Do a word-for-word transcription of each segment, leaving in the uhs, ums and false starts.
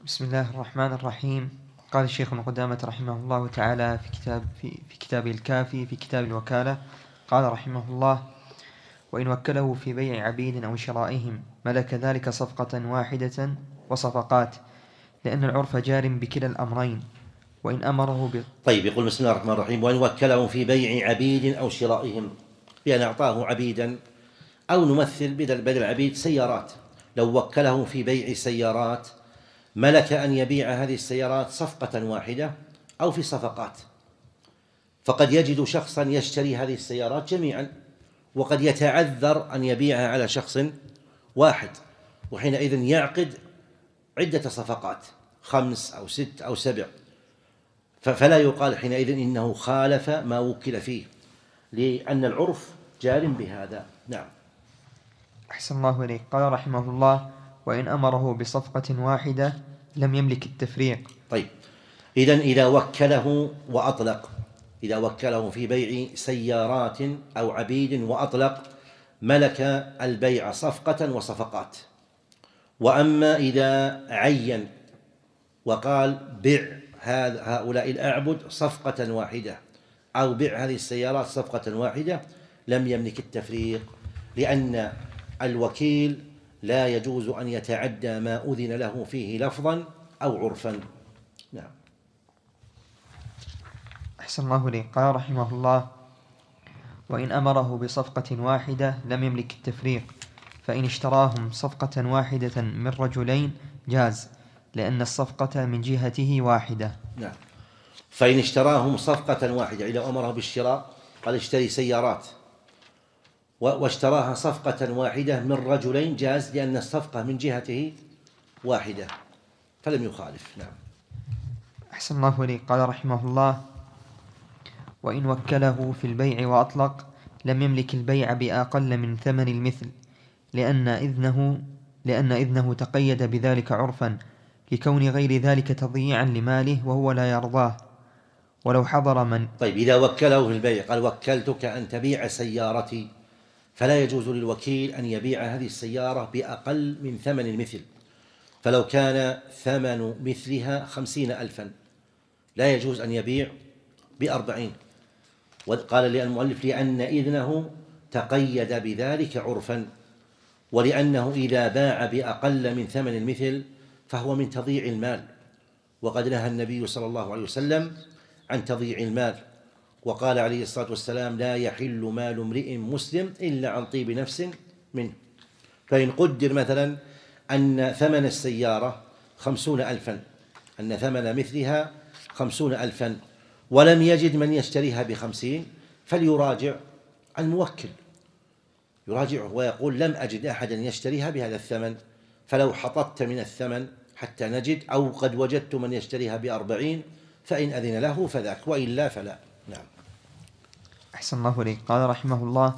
بسم الله الرحمن الرحيم. قال الشيخ ابن قدامة رحمه الله تعالى في كتاب في, في كتابه الكافي في كتاب الوكالة، قال رحمه الله: وإن وكله في بيع عبيد أو شرائهم ملك ذلك صفقة واحدة وصفقات، لأن العرف جار بكلا الأمرين. وإن أمره ب... طيب، يقول بسم الله الرحمن الرحيم: وإن وكله في بيع عبيد أو شرائهم، بأن أعطاه عبيدا، أو نمثل بدل العبيد سيارات، لو وكله في بيع سيارات ملك أن يبيع هذه السيارات صفقة واحدة أو في صفقات، فقد يجد شخصا يشتري هذه السيارات جميعا، وقد يتعذر أن يبيعها على شخص واحد، وحينئذ يعقد عدة صفقات، خمس أو ست أو سبع، فلا يقال حينئذ إنه خالف ما وكل فيه، لأن العرف جار بهذا. نعم. أحسن الله إليك. قال رحمه الله: وإن أمره بصفقة واحدة لم يملك التفريق. طيب، إذن إذا وكله وأطلق، إذا وكله في بيع سيارات أو عبيد وأطلق، ملك البيع صفقة وصفقات. وأما إذا عين وقال بع هؤلاء الأعبد صفقة واحدة أو بع هذه السيارات صفقة واحدة، لم يملك التفريق، لأن الوكيل لا يجوز أن يتعدى ما أذن له فيه لفظا أو عرفا. نعم. أحسن الله إليك. قال رحمه الله: وإن أمره بصفقة واحدة لم يملك التفريق، فإن اشتراهم صفقة واحدة من رجلين جاز، لأن الصفقة من جهته واحدة. نعم. فإن اشتراهم صفقة واحدة، إذا أمره بالشراء قال اشتري سيارات واشتراها صفقة واحدة من رجلين جاز، لأن الصفقة من جهته واحدة، فلم يخالف. نعم. أحسن الله إليك. قال رحمه الله: وإن وكله في البيع وأطلق لم يملك البيع بأقل من ثمن المثل، لأن إذنه لأن إذنه تقيد بذلك عرفا، لكون غير ذلك تضييعا لماله وهو لا يرضاه. ولو حضر من طيب، إذا وكله في البيع قال وكلتك أن تبيع سيارتي، فلا يجوز للوكيل أن يبيع هذه السيارة بأقل من ثمن المثل، فلو كان ثمن مثلها خمسين ألفا لا يجوز أن يبيع بأربعين. وقال للمؤلف: لأن إذنه تقيد بذلك عرفا، ولأنه إذا باع بأقل من ثمن المثل فهو من تضييع المال، وقد نهى النبي صلى الله عليه وسلم عن تضييع المال، وقال عليه الصلاة والسلام: لا يحل مال امرئ مسلم إلا عن طيب نفس منه. فإن قدر مثلا أن ثمن السيارة خمسون ألفا، أن ثمن مثلها خمسون ألفا، ولم يجد من يشتريها بخمسين، فليراجع الموكل، يراجعه ويقول: لم أجد أحدا يشتريها بهذا الثمن، فلو حططت من الثمن حتى نجد، أو قد وجدت من يشتريها بأربعين، فإن أذن له فذاك، وإلا فلا. نعم. أحسن الله إليك. قال رحمه الله: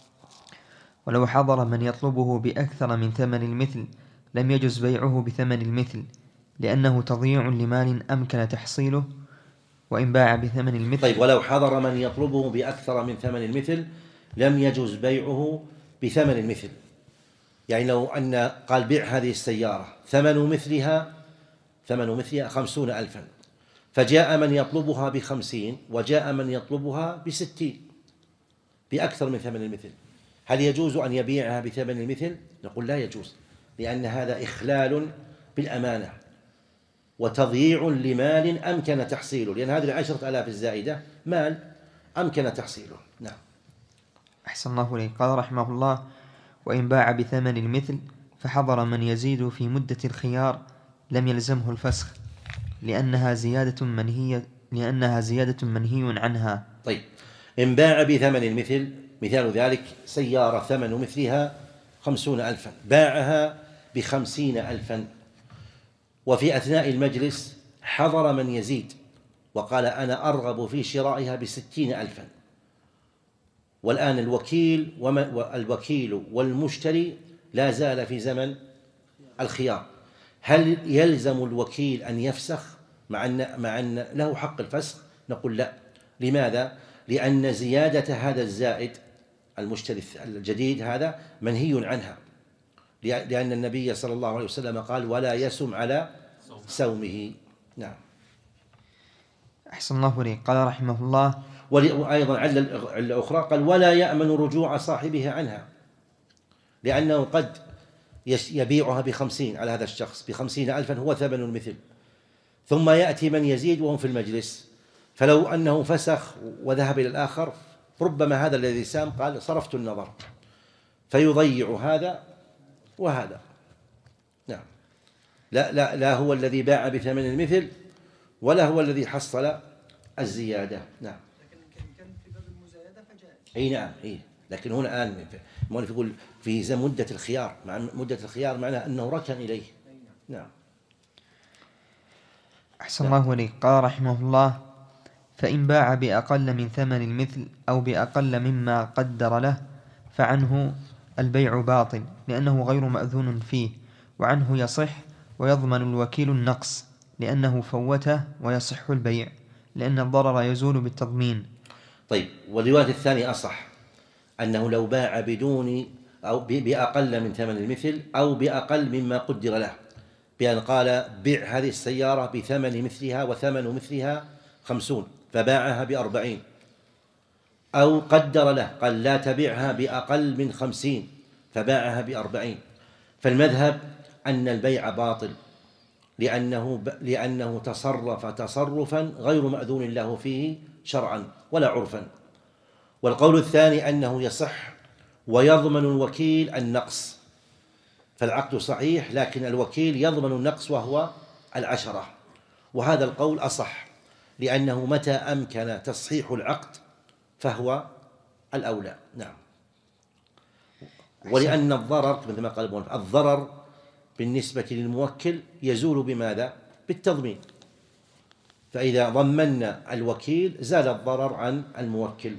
ولو حضر من يطلبه بأكثر من ثمن المثل لم يجز بيعه بثمن المثل، لأنه تضييع لمال أمكن تحصيله، وإن باع بثمن المثل. طيب، ولو حضر من يطلبه بأكثر من ثمن المثل لم يجز بيعه بثمن المثل، يعني لو أن قال بيع هذه السيارة ثمن مثلها ثمن مثلها خمسون ألفا، فجاء من يطلبها بخمسين وجاء من يطلبها بستين، بأكثر من ثمن المثل، هل يجوز أن يبيعها بثمن المثل؟ نقول لا يجوز، لأن هذا إخلال بالأمانة وتضييع لمال أمكن تحصيله، لأن هذه العشرة آلاف الزائدة مال أمكن تحصيله. نعم. أحسن الله إليك. قال رحمه الله: وإن باع بثمن المثل فحضر من يزيد في مدة الخيار لم يلزمه الفسخ، لأنها زيادة منهية لأنها زيادة منهي عنها. طيب، إن باع بثمن المثل، مثال ذلك سيارة ثمن مثلها خمسون ألفا، باعها بخمسين ألفا، وفي أثناء المجلس حضر من يزيد وقال: أنا أرغب في شرائها بستين ألفا، والآن الوكيل والوكيل والمشتري لا زال في زمن الخيار، هل يلزم الوكيل أن يفسخ مع أن, مع أن له حق الفسخ؟ نقول لا. لماذا؟ لأن زيادة هذا الزائد المشتري الجديد هذا منهي عنها، لأن النبي صلى الله عليه وسلم قال: ولا يسم على سومه. نعم. أحسن الله إليك. قال رحمه الله: وأيضا علة أخرى قال: ولا يأمن رجوع صاحبها عنها، لأنه قد يبيعها بخمسين على هذا الشخص بخمسين ألفا هو ثمن المثل، ثم يأتي من يزيد وهم في المجلس، فلو أنه فسخ وذهب إلى الآخر ربما هذا الذي سام قال صرفت النظر، فيضيع هذا وهذا. نعم. لا, لا, لا هو الذي باع بثمن المثل ولا هو الذي حصل الزيادة. نعم. لكن كان في باب المزايدة فجائز. أي نعم. أي. لكن هنا الآن المؤلف يقول في مدة الخيار، مع مدة الخيار معناه أنه ركن إليه. نعم. أحسن الله إليك. قال رحمه الله: فإن باع بأقل من ثمن المثل أو بأقل مما قدر له فعنه البيع باطل، لأنه غير مأذون فيه، وعنه يصح ويضمن الوكيل النقص لأنه فوته، ويصح البيع لأن الضرر يزول بالتضمين. طيب، والرواية الثانية أصح، أنه لو باع بدون أو بأقل من ثمن المثل أو بأقل مما قدر له، بأن قال بيع هذه السيارة بثمن مثلها وثمن مثلها خمسون فباعها بأربعين، أو قدر له قال لا تبيعها بأقل من خمسين فباعها بأربعين، فالمذهب أن البيع باطل لأنه, لأنه تصرف تصرفا غير مأذون له فيه شرعا ولا عرفا. والقول الثاني أنه يصح ويضمن الوكيل النقص، فالعقد صحيح لكن الوكيل يضمن النقص وهو العشرة، وهذا القول أصح لأنه متى أمكن تصحيح العقد فهو الأولى. نعم. ولأن الضرر مثل ما قال المؤلف الضرر بالنسبة للموكل يزول بماذا؟ بالتضمين، فإذا ضمنا الوكيل زال الضرر عن الموكل.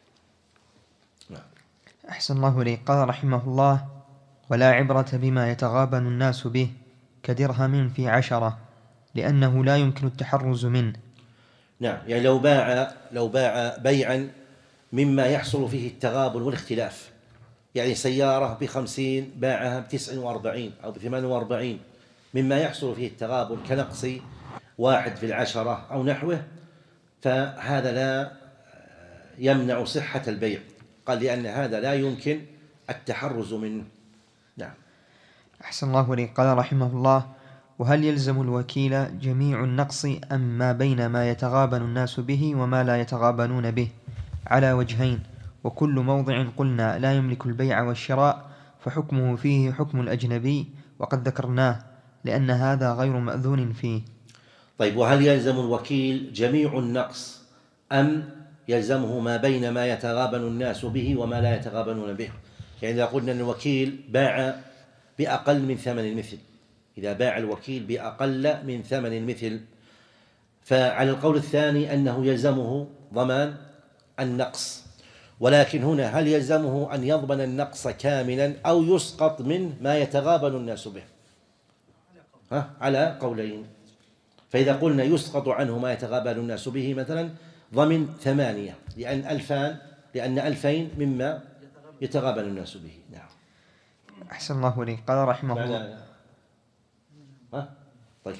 نعم. أحسن الله إليك. قال رحمه الله: ولا عبرة بما يتغابن الناس به كدرهم في عشرة، لأنه لا يمكن التحرز منه. نعم. يعني لو باع لو باع بيعا مما يحصل فيه التغابن والاختلاف، يعني سيارة بخمسين باعها بتسع وأربعين أو بثمان وأربعين، مما يحصل فيه التغابن كنقص واحد في العشرة أو نحوه، فهذا لا يمنع صحة البيع، قال لأن هذا لا يمكن التحرز منه. نعم. أحسن الله إليك. قال رحمه الله: وهل يلزم الوكيل جميع النقص أم ما بين ما يتغابن الناس به وما لا يتغابنون به؟ على وجهين، وكل موضع قلنا لا يملك البيع والشراء فحكمه فيه حكم الأجنبي، وقد ذكرناه لأن هذا غير مأذون فيه. طيب، وهل يلزم الوكيل جميع النقص أم يلزمه ما بين ما يتغابن الناس به وما لا يتغابنون به؟ يعني إذا قلنا أن الوكيل باع بأقل من ثمن المثل، إذا باع الوكيل بأقل من ثمن المثل، فعلى القول الثاني أنه يلزمه ضمان النقص، ولكن هنا هل يلزمه أن يضمن النقص كاملا أو يسقط منه ما يتغابن الناس به؟ ها؟ على قولين. فإذا قلنا يسقط عنه ما يتغابن الناس به مثلا ضمن ثمانية، لأن ألفان لأن ألفين مما يتغابن الناس به. نعم. أحسن الله إليك. قال رحمه الله: ها؟ طيب.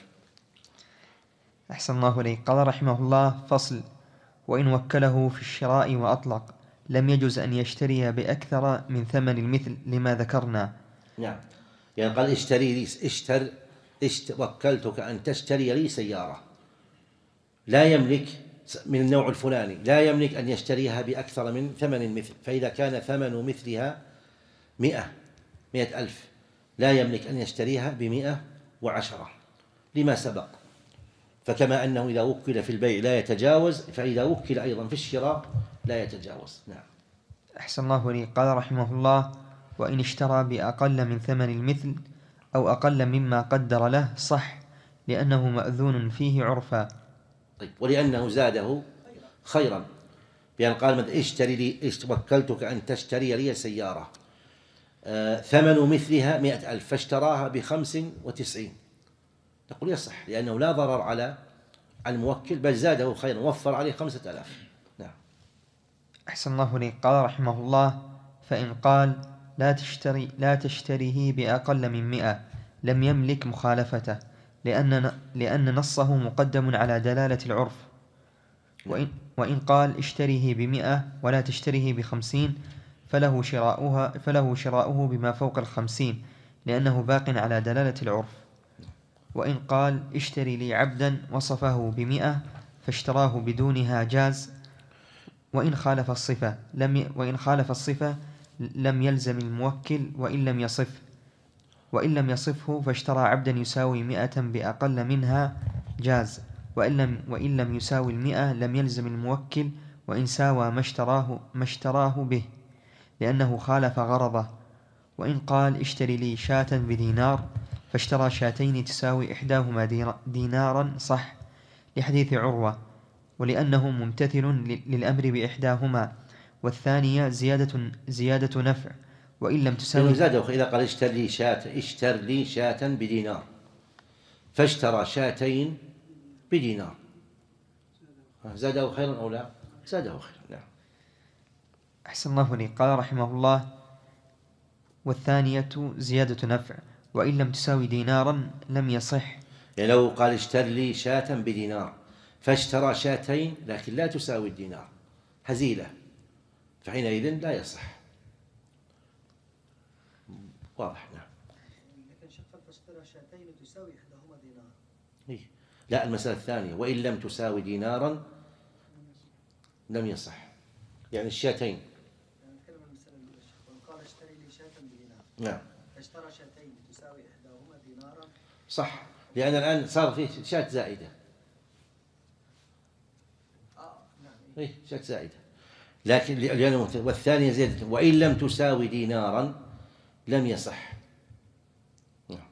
أحسن الله إليك. قال رحمه الله: فصل: وإن وكله في الشراء وأطلق لم يجز أن يشتري بأكثر من ثمن المثل لما ذكرنا. نعم. يعني قال اشتري لي اشتر اشت وكلتك أن تشتري لي سيارة، لا يملك من النوع الفلاني، لا يملك أن يشتريها بأكثر من ثمن المثل، فإذا كان ثمن مثلها مئة مئة ألف لا يملك أن يشتريها بمئة وعشرة لما سبق، فكما أنه إذا وكل في البيع لا يتجاوز، فإذا وكل أيضا في الشراء لا يتجاوز. نعم. أحسن الله إليك. قال رحمه الله: وإن اشترى بأقل من ثمن المثل أو أقل مما قدر له صح، لأنه مأذون فيه عرفا. طيب، ولأنه زاده خيرا، بأن قال اشتري لي وكلتك أن تشتري لي سيارة آه ثمن مثلها مئة ألف فاشتراها بخمس وتسعين، نقول يصح لأنه لا ضرر على الموكل بل زاده خيرا وفر عليه خمسة آلاف. نعم. أحسن الله إليك. قال رحمه الله: فإن قال لا تشتري لا تشتريه بأقل من مئة لم يملك مخالفته، لأن, لأن نصه مقدم على دلالة العرف. وإن, وإن قال اشتريه بمئة ولا تشتريه بخمسين فله شراؤها فله شراؤه بما فوق الخمسين لأنه باق على دلالة العرف. وإن قال اشتري لي عبدا وصفه بمئة فاشتراه بدونها جاز. وإن خالف الصفة لم ي... وإن خالف الصفة لم يلزم الموكل وإن لم يصف وإن لم يصفه فاشترى عبدا يساوي مئة بأقل منها جاز. وإن لم, وإن لم يساوي المئة لم يلزم الموكل وإن ساوى ما اشتراه, ما اشتراه به لأنه خالف غرضه. وإن قال اشتري لي شاة بدينار فاشترى شاتين تساوي إحداهما دينارا صح لحديث عروة ولأنه ممتثل للأمر بإحداهما والثانية زيادة, زيادة نفع وإن لم تساوي زاده. إذا قال اشتر لي شاة اشتر لي شاة بدينار فاشترى شاتين بدينار زاده خيرا أو لا؟ زاده خيرا. نعم. أحسن الله لي. قال رحمه الله والثانية زيادة نفع وإن لم تساوي دينارا لم يصح. يعني لو قال اشتر لي شاة بدينار فاشترى شاتين لكن لا تساوي الدينار هزيلة فحينئذ لا يصح. واضح. نعم. لكن شقق فاشترى شاتين تساوي إحداهما دينار. إيه؟ لا، المسألة الثانية وإن لم تساوي دينارا لم يصح. يعني الشاتين يعني نتكلم عن المسألة الأولى. وقال اشتري لي شاة بدينار. نعم. فاشترى شاتين تساوي إحداهما دينارا. صح، لأن الآن صار فيه شاة زائدة. آه نعم. إيه شاة زائدة. لكن لأنه والثانية زيادة وإن لم تساوي دينارا لم يصح. نعم.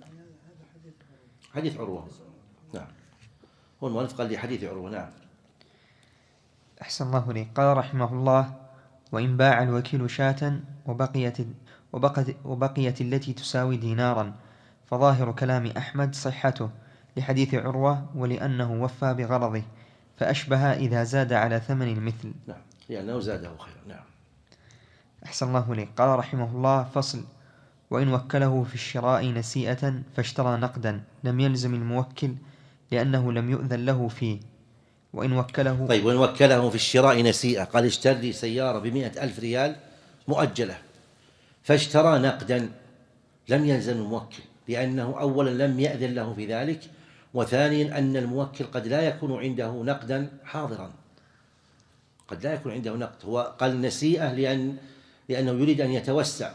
حديث عروة. نعم. هو المؤلف قال لي حديث عروة. نعم. أحسن الله لي. قال رحمه الله وإن باع الوكيل شاة وبقيت, وبقيت, وبقيت التي تساوي دينارا فظاهر كلام أحمد صحته لحديث عروة ولأنه وفى بغرضه فأشبه إذا زاد على ثمن المثل. نعم، لأنه زاده خير. نعم. أحسن الله لي. قال رحمه الله فصل وإن وكله في الشراء نسيئة فاشترى نقدا لم يلزم الموكل لأنه لم يؤذن له فيه. وإن وكله طيب وإن وكله في الشراء نسيئة قال اشتر لي سيارة بمئة ألف ريال مؤجلة فاشترى نقدا لم يلزم الموكل لأنه أولا لم يأذن له في ذلك وثانيا أن الموكل قد لا يكون عنده نقدا حاضرا قد لا يكون عنده نقد. هو قال نسيئة لأن لأنه يريد أن يتوسع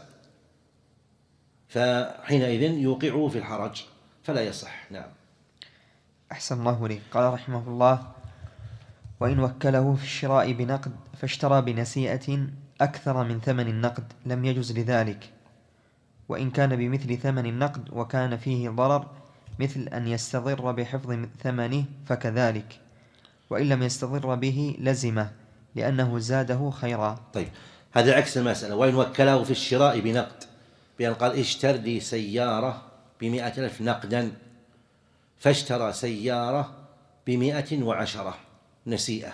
فحينئذ يوقعه في الحرج فلا يصح. نعم. أحسن الله لي. قال رحمه الله وإن وكله في الشراء بنقد فاشترى بنسيئة أكثر من ثمن النقد لم يجز لذلك وإن كان بمثل ثمن النقد وكان فيه ضرر مثل أن يستضر بحفظ ثمنه فكذلك وإن لم يستضر به لزمه لأنه زاده خيرا. طيب هذا عكس المسألة. وإن وكله في الشراء بنقد بأن قال اشتر لي سيارة بمئة ألف نقدا فاشترى سيارة بمئة وعشرة نسيئة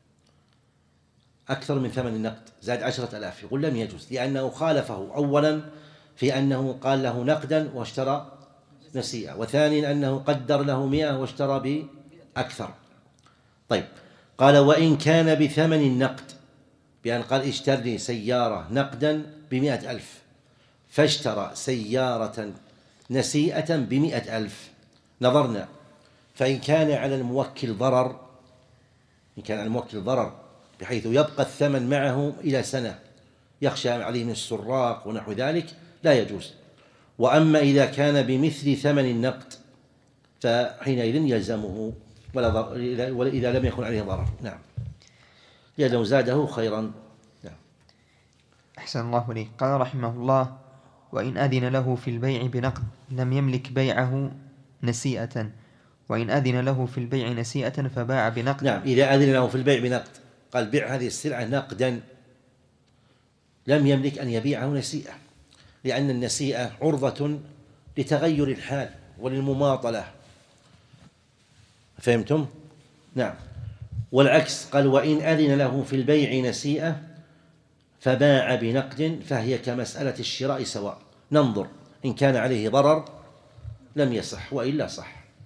أكثر من ثمن النقد زاد عشرة ألاف يقول لم يجوز لأنه خالفه أولا في أنه قال له نقدا واشترى نسيئة وثانيا أنه قدر له مئة واشترى بأكثر. طيب قال وإن كان بثمن النقد بأن قال اشتر لي سيارة نقدا بمئة ألف فاشترى سيارة نسيئة بمئة ألف نظرنا فإن كان على الموكل ضرر إن كان على الموكل ضرر بحيث يبقى الثمن معه إلى سنة يخشى عليه من السراق ونحو ذلك لا يجوز. وأما إذا كان بمثل ثمن النقد فحينئذ يلزمه ولا ضرر إذا لم يكن عليه ضرر. نعم. لأنه زاده خيرا. نعم. أحسن الله لي. قال رحمه الله وإن أذن له في البيع بنقد لم يملك بيعه نسيئة وإن أذن له في البيع نسيئة فباع بنقد. نعم. إذا أذن له في البيع بنقد قال بيع هذه السلعة نقدا لم يملك أن يبيعه نسيئة لأن النسيئة عرضة لتغير الحال وللمماطلة. فهمتم؟ نعم. والعكس قال وإن أذن له في البيع نسيئة فباع بنقد فهي كمسألة الشراء سواء. ننظر إن كان عليه ضرر لم يصح وإلا صح.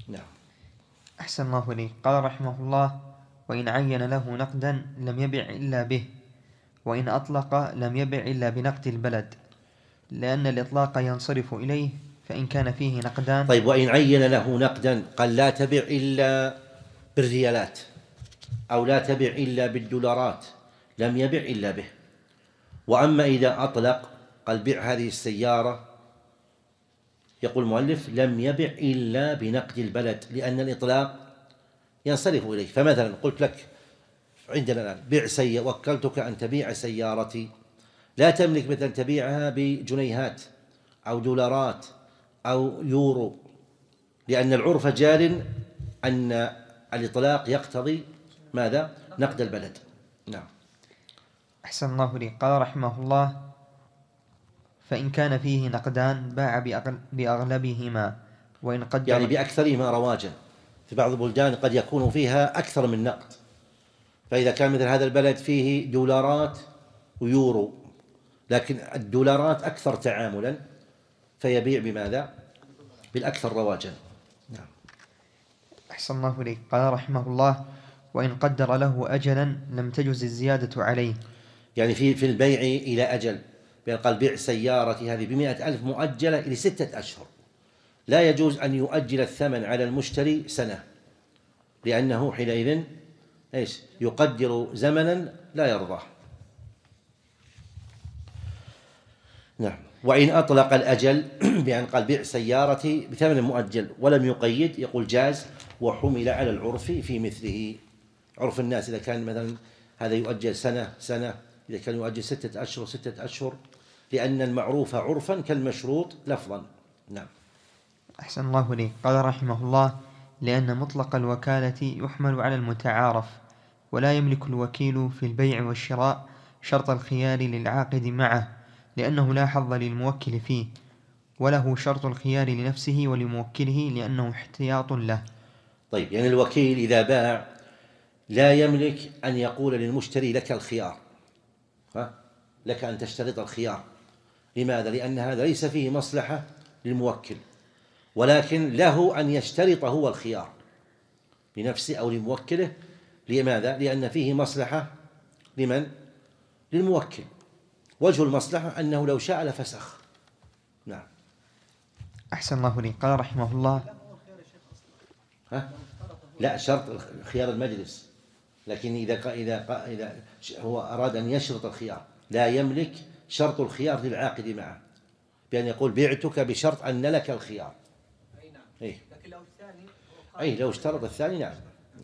نعم. أحسن الله إليك. قال رحمه الله: وإن عين له نقدا لم يبع إلا به، وإن أطلق لم يبع إلا بنقد البلد، لأن الإطلاق ينصرف إليه، فإن كان فيه نقدان. طيب، وإن عين له نقدا قال لا تبع إلا بالريالات أو لا تبع إلا بالدولارات، لم يبع إلا به. وأما إذا أطلق قال بيع هذه السيارة، يقول المؤلف لم يبع إلا بنقد البلد، لأن الإطلاق ينصرف إليه. فمثلا قلت لك عندنا الآن بيع سيارة، وكلتك أن تبيع سيارتي، لا تملك مثلا تبيعها بجنيهات أو دولارات أو يورو، لأن العرف جار أن الإطلاق يقتضي ماذا؟ نقد البلد. نعم. أحسن الله إليك. قال رحمه الله: فإن كان فيه نقدان باع بأغل بأغلبهما، وإن قدر يعني بأكثرهما رواجا. في بعض البلدان قد يكون فيها أكثر من نقد، فإذا كان مثل هذا البلد فيه دولارات ويورو، لكن الدولارات أكثر تعاملا، فيبيع بماذا؟ بالأكثر رواجا. نعم. أحسن الله إليك. قال رحمه الله: وإن قدر له أجلا لم تجز الزيادة عليه. يعني في في البيع إلى أجل، بأن قال بيع سيارتي هذه بمئة ألف مؤجلة إلى ستة أشهر، لا يجوز أن يؤجل الثمن على المشتري سنة، لأنه حينئذ إيش؟ يقدر زمنا لا يرضاه. نعم. وإن أطلق الأجل بأن قال بيع سيارتي بثمن مؤجل ولم يقيد، يقول جاز، وحمل على العرف في مثله. عرف الناس إذا كان مثلا هذا يؤجل سنة سنة، إذا كان يؤجل ستة أشهر ستة أشهر، لأن المعروف عرفا كالمشروط لفظا. نعم. أحسن الله إليك. قال رحمه الله: لأن مطلق الوكالة يحمل على المتعارف، ولا يملك الوكيل في البيع والشراء شرط الخيار للعاقد معه، لأنه لا حظ للموكل فيه، وله شرط الخيار لنفسه ولموكله، لأنه احتياط له. طيب، يعني الوكيل إذا باع لا يملك أن يقول للمشتري لك الخيار، ها؟ لك أن تشترط الخيار. لماذا؟ لأن هذا ليس فيه مصلحة للموكل، ولكن له أن يشترط هو الخيار لنفسه أو لموكله. لماذا؟ لأن فيه مصلحة لمن؟ للموكل. وجه المصلحة أنه لو شاء لفسخ. نعم. أحسن الله إليك. قال رحمه الله: ها؟ لا، شرط خيار المجلس، لكن إذا إذا إذا هو أراد أن يشرط الخيار لا يملك شرط الخيار للعاقد معه، بأن يقول بعتك بشرط أن لك الخيار. أي نعم. أي. لكن لو الثاني أي لو اشترط الثاني. نعم.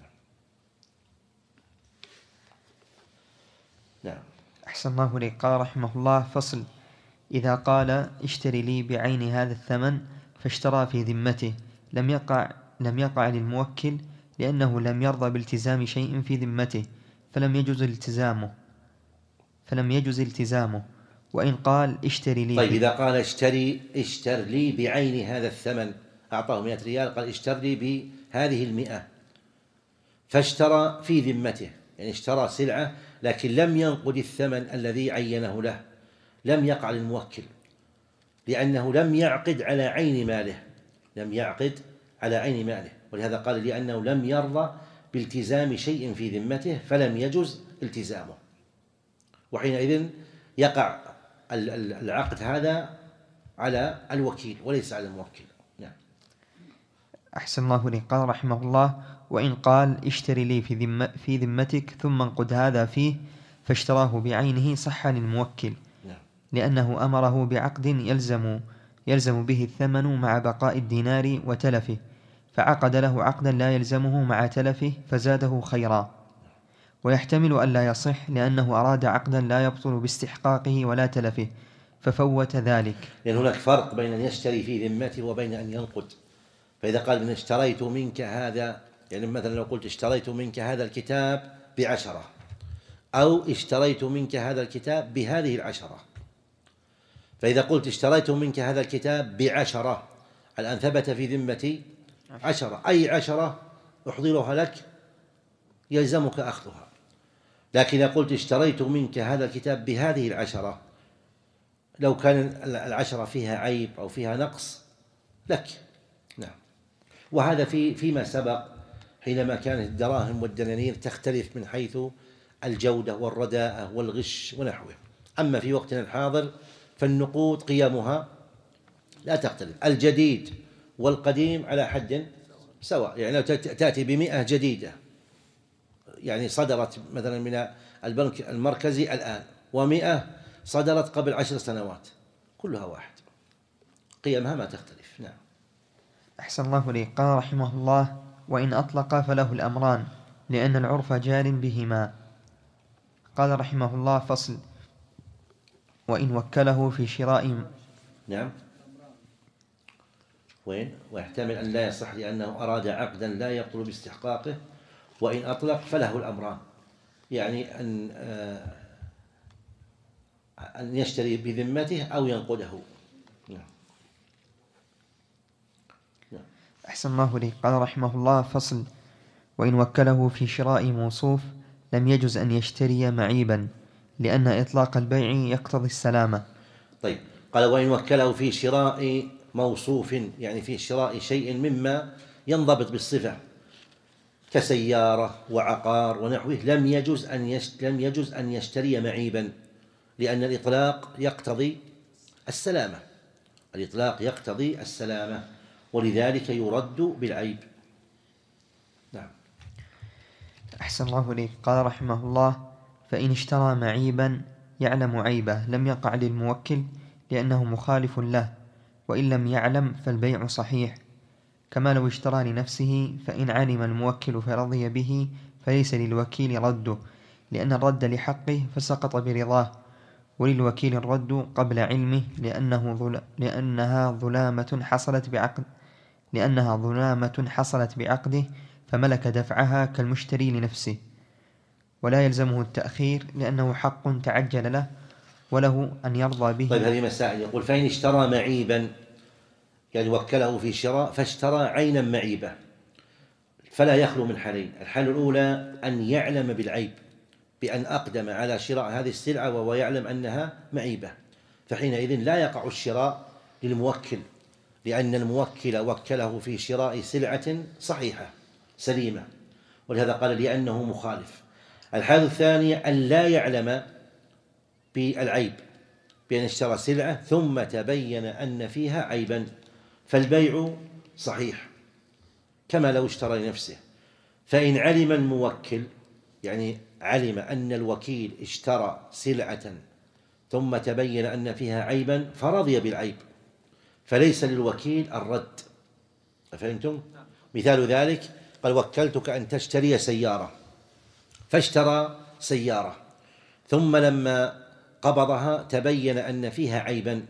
نعم. أحسن الله إليك. قال رحمه الله: فصل: إذا قال اشتري لي بعين هذا الثمن فاشترى في ذمته، لم يقع لم يقع للموكل، لأنه لم يرضى بالتزام شيء في ذمته، فلم يجوز التزامه فلم يجوز التزامه وإن قال اشتري لي. طيب، إذا قال اشتري اشتر لي بعين هذا الثمن، أعطاه مئة ريال، قال اشتر لي بهذه المئة، فاشترى في ذمته، يعني اشترى سلعة لكن لم ينقد الثمن الذي عينه له، لم يقع للموكل، لأنه لم يعقد على عين ماله، لم يعقد على عين ماله، ولهذا قال لأنه لم يرضى بالتزام شيء في ذمته فلم يجوز التزامه، وحينئذ يقع العقد هذا على الوكيل وليس على الموكل. نعم. أحسن الله إليك. قال رحمه الله: وإن قال اشتري لي في, ذم في ذمتك ثم انقد هذا فيه، فاشتراه بعينه، صح للموكل، نعم. لأنه أمره بعقد يلزم يلزم به الثمن مع بقاء الدينار وتلفه، فعقد له عقدا لا يلزمه مع تلفه فزاده خيرا. ويحتمل أن لا يصح، لأنه أراد عقدا لا يبطل باستحقاقه ولا تلفه ففوت ذلك. لأن يعني هناك فرق بين أن يشتري في ذمته وبين أن ينقد. فإذا قال إن اشتريت منك هذا، يعني مثلا لو قلت اشتريت منك هذا الكتاب بعشرة، أو اشتريت منك هذا الكتاب بهذه العشرة، فإذا قلت اشتريت منك هذا الكتاب بعشرة، الآن ثبت في ذمتي عشرة، أي عشرة أحضرها لك يلزمك أخذها. لكن إذا قلت اشتريت منك هذا الكتاب بهذه العشرة، لو كان العشرة فيها عيب أو فيها نقص لك. نعم. وهذا في فيما سبق حينما كانت الدراهم والدنانير تختلف من حيث الجودة والرداءة والغش ونحوه. أما في وقتنا الحاضر فالنقود قيمها لا تختلف، الجديد والقديم على حد سواء. يعني لو تأتي بمئة جديدة يعني صدرت مثلا من البنك المركزي الآن، ومئة صدرت قبل عشر سنوات، كلها واحد، قيمها ما تختلف. نعم. أحسن الله لي. قال رحمه الله: وإن أطلق فله الأمران لأن العرف جار بهما. قال رحمه الله: فصل: وإن وكله في شراء. نعم. وين؟ ويحتمل أن لا يصح لأنه أراد عقدا لا يبطل باستحقاقه. وإن أطلق فله الأمران، يعني أن أن يشتري بذمته أو ينقده. نعم. نعم. أحسن الله لي. قال رحمه الله: فصل: وإن وكله في شراء موصوف لم يجز أن يشتري معيبا لأن إطلاق البيع يقتضي السلامة. طيب، قال: وإن وكله في شراء موصوف، يعني في شراء شيء مما ينضبط بالصفة كسيارة وعقار ونحوه، لم يجز أن لم يجز أن يشتري معيبا لأن الإطلاق يقتضي السلامة. الإطلاق يقتضي السلامة، ولذلك يرد بالعيب. نعم. أحسن الله لي. قال رحمه الله: فإن اشترى معيبا يعلم عيبه لم يقع للموكل لأنه مخالف له، وإن لم يعلم فالبيع صحيح، كما لو اشترى لنفسه، فإن علم الموكل فرضي به فليس للوكيل رده، لأن الرد لحقه فسقط برضاه، وللوكيل الرد قبل علمه لأنه ظل... لأنها ظلامة حصلت بعقد لأنها ظلامة حصلت بعقده فملك دفعها كالمشتري لنفسه، ولا يلزمه التأخير لأنه حق تعجل له وله أن يرضى به. طيب، هذه مسائل. يقول: فإن اشترى معيبا، يعني وكله في شراء فاشترى عينا معيبة، فلا يخلو من حالين. الحالة الأولى أن يعلم بالعيب بأن أقدم على شراء هذه السلعة وهو يعلم أنها معيبة، فحينئذ لا يقع الشراء للموكل، لأن الموكل وكله في شراء سلعة صحيحة سليمة، ولهذا قال لأنه مخالف. الحالة الثانية أن لا يعلم بالعيب بأن اشترى سلعة ثم تبين أن فيها عيبا، فالبيع صحيح كما لو اشترى لنفسه. فإن علم الموكل، يعني علم أن الوكيل اشترى سلعة ثم تبين أن فيها عيبا فرضي بالعيب، فليس للوكيل الرد. فهمتم؟ مثال ذلك: قال: وكلتك أن تشتري سيارة، فاشترى سيارة ثم لما قبضها تبين أن فيها عيبا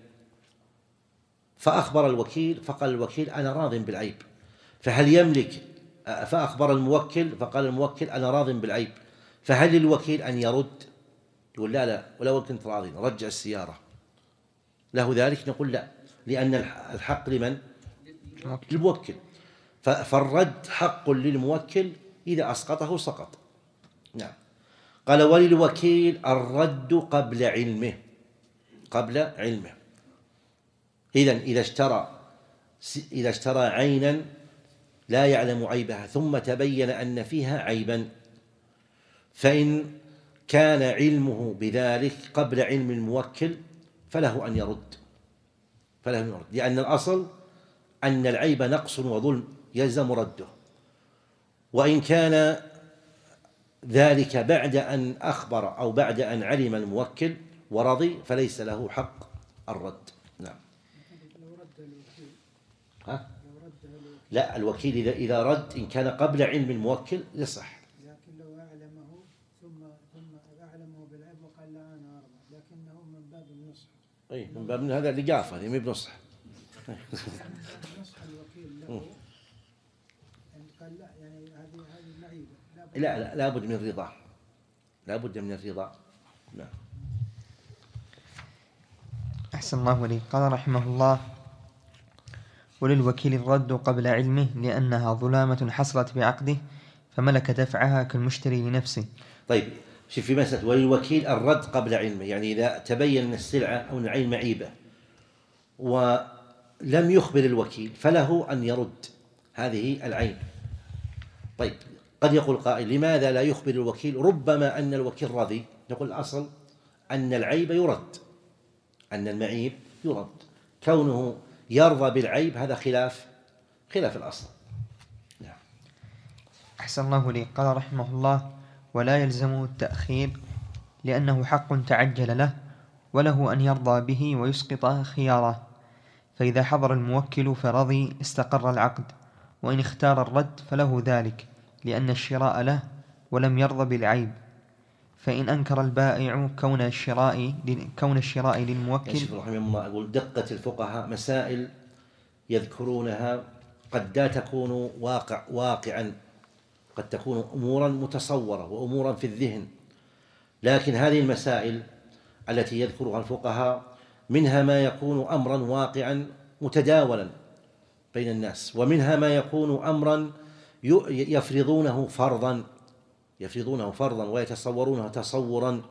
فأخبر الوكيل، فقال الوكيل: أنا راض بالعيب، فهل يملك؟ فأخبر الموكل فقال الموكل: أنا راض بالعيب، فهل للوكيل أن يرد؟ يقول: لا لا، ولو كنت راضي رجع السيارة، له ذلك؟ نقول: لا، لأن الحق لمن؟ للموكل، فالرد حق للموكل، إذا أسقطه سقط. نعم. قال: وللوكيل الرد قبل علمه، قبل علمه. إذن إذا اشترى إذا اشترى عينا لا يعلم عيبها ثم تبين أن فيها عيبا، فإن كان علمه بذلك قبل علم الموكل فله أن يرد فله أن يرد لأن الأصل أن العيب نقص وظلم يلزم رده. وإن كان ذلك بعد أن أخبر أو بعد أن علم الموكل ورضي فليس له حق الرد. نعم. ها؟ لا، الوكيل إذا إذا رد إن كان قبل علم الموكل يصح. لكن لو أعلمه ثم ثم أعلمه بالعيب وقال: لا أنا أرضى، لكنه من باب النصح. أي من باب من هذا اللقافة، هذه مي بنصح. نصح الوكيل له، يعني قال: لا، يعني هذه هذه معيبة. لا لا، لابد من الرضا، لابد من الرضا. نعم. أحسن الله لي. قال رحمه الله: وللوكيل الرد قبل علمه لأنها ظلامة حصلت بعقده فملك دفعها كالمشتري لنفسه. طيب، شوف في مسألة وللوكيل الرد قبل علمه، يعني إذا تبين أن السلعة أو العين معيبة ولم يخبر الوكيل فله أن يرد هذه العين. طيب قد يقول قائل لماذا لا يخبر الوكيل؟ ربما أن الوكيل رضي. نقول الأصل أن العيب يرد، أن المعيب يرد، كونه يرضى بالعيب هذا خلاف خلاف الأصل. نعم. أحسن الله لي. قال رحمه الله: ولا يلزم التأخير لأنه حق تعجل له، وله أن يرضى به ويسقط خياره، فإذا حضر الموكل فرضي استقر العقد، وإن اختار الرد فله ذلك لأن الشراء له ولم يرضى بالعيب. فإن أنكر البائع كون الشراء كون الشراء للموكل. يا شيخ رحمه الله، أقول دقة الفقهاء مسائل يذكرونها قد لا تكون واقع واقعا، قد تكون أمورا متصورة وأمورا في الذهن، لكن هذه المسائل التي يذكرها الفقهاء منها ما يكون أمرا واقعا متداولا بين الناس، ومنها ما يكون أمرا يفرضونه فرضا يفرضونه فرضا ويتصورونه تصورا،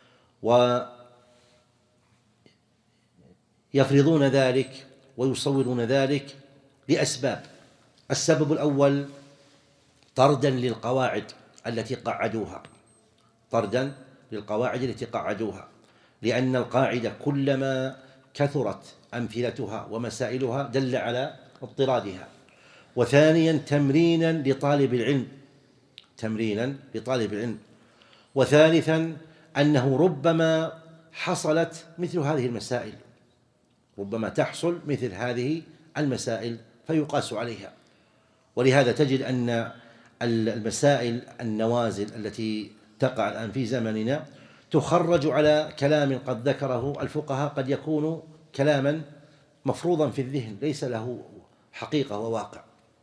ويفرضون ذلك ويصورون ذلك لأسباب. السبب الأول طردا للقواعد التي قعدوها طردا للقواعد التي قعدوها لأن القاعدة كلما كثرت أمثلتها ومسائلها دل على اضطرادها. وثانيا تمرينا لطالب العلم تمرينا لطالب العلم وثالثا أنه ربما حصلت مثل هذه المسائل ربما تحصل مثل هذه المسائل فيقاس عليها. ولهذا تجد أن المسائل النوازل التي تقع الآن في زمننا تخرج على كلام قد ذكره الفقهاء قد يكون كلاما مفروضا في الذهن ليس له حقيقة وواقع.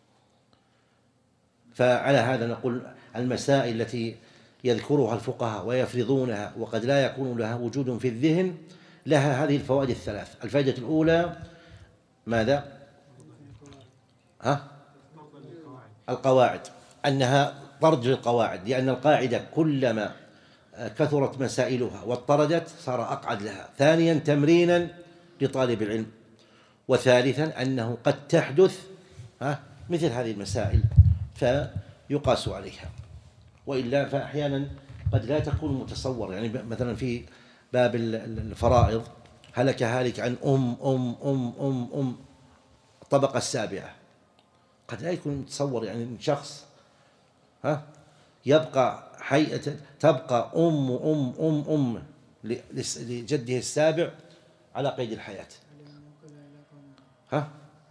فعلى هذا نقول المسائل التي يذكرها الفقهاء ويفرضونها وقد لا يكون لها وجود في الذهن لها هذه الفوائد الثلاث. الفائدة الأولى ماذا؟ ها؟ القواعد، أنها طرد للقواعد، لأن القاعدة كلما كثرت مسائلها واضطردت صار أقعد لها. ثانيا تمرينا لطالب العلم. وثالثا أنه قد تحدث ها مثل هذه المسائل فيقاس عليها، وإلا فأحيانا قد لا تكون متصورة. يعني مثلا في باب الفرائض هلك هالك عن أم أم أم أم أم الطبقة السابعة، قد لا يكون متصور. يعني شخص ها يبقى حيئة تبقى أم أم أم أم لجده السابع على قيد الحياة. ها؟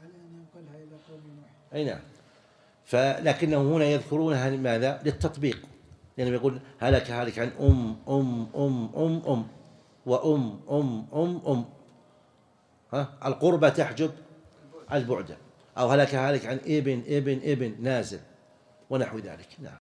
أي نعم. فلكنه هنا يذكرونها لماذا؟ للتطبيق، لأنه يعني يقول هلك هالك عن أم أم أم أم أم وأم أم أم أم ها القربة تحجب البعد، أو هلك هالك عن ابن ابن ابن نازل ونحو ذلك. نعم.